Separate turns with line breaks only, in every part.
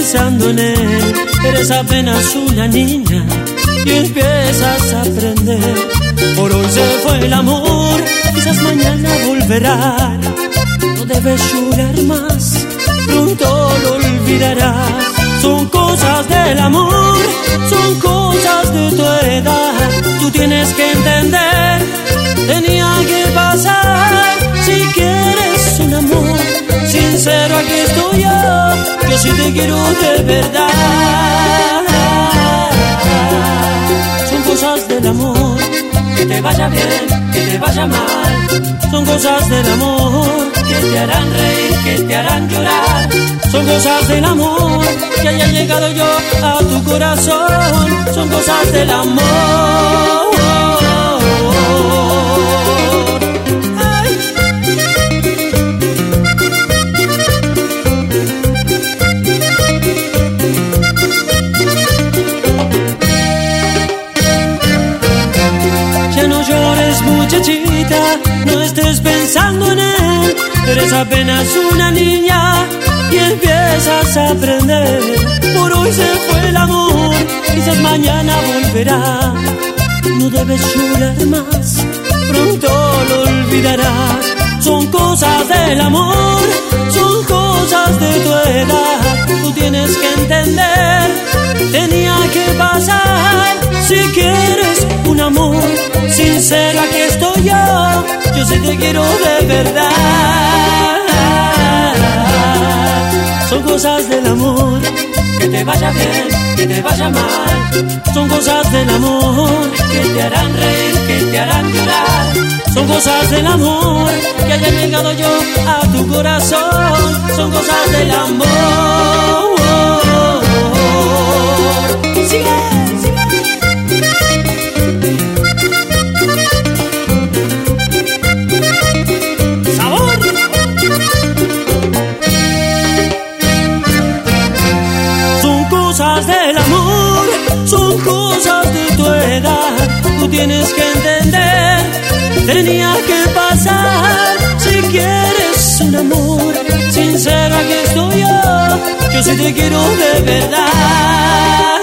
pensando en él. Eres apenas una niña y empiezas a aprender. Por hoy se fue el amor, quizás mañana volverá. No debes llorar más, pronto lo olvidarás. Son cosas del amor, son cosas de tu edad. Tú tienes que entender, tenía que pasar. Si quieres un amor sincero, aquí estoy yo sí te quiero de verdad. Son cosas del amor, que te vaya bien, que te vaya mal. Son cosas del amor, que te harán reír, que te harán llorar. Son cosas del amor, que haya llegado yo a tu corazón. Son cosas del amor. Ya no llores, muchachita, no estés pensando en él. Eres apenas una niña y empiezas a aprender. Por hoy se fue el amor, quizás mañana volverá. No debes llorar más, pronto lo olvidarás. Son cosas del amor, son cosas de tu edad. Tú tienes que entender, tenía que pasar. Si quieres un amor sincero, aquí estoy yo sí te quiero de verdad. Son cosas del amor, que te vaya bien, que te vaya mal. Son cosas del amor, que te harán reír, que te harán llorar. Son cosas del amor, que haya llegado yo a tu corazón. Son cosas del amor. ¡Sigue! Del amor, son cosas de tu edad. Tú tienes que entender, tenía que pasar. Si quieres un amor sincero, aquí estoy yo sí te quiero de verdad.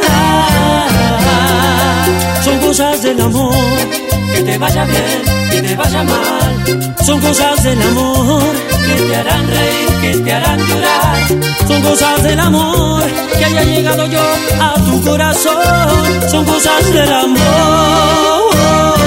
Son cosas del amor, que te vaya bien, que te vaya mal. Son cosas del amor, que te harán reír, que te harán llorar. Son cosas del amor, que haya llegado yo a tu corazón. Son cosas del amor.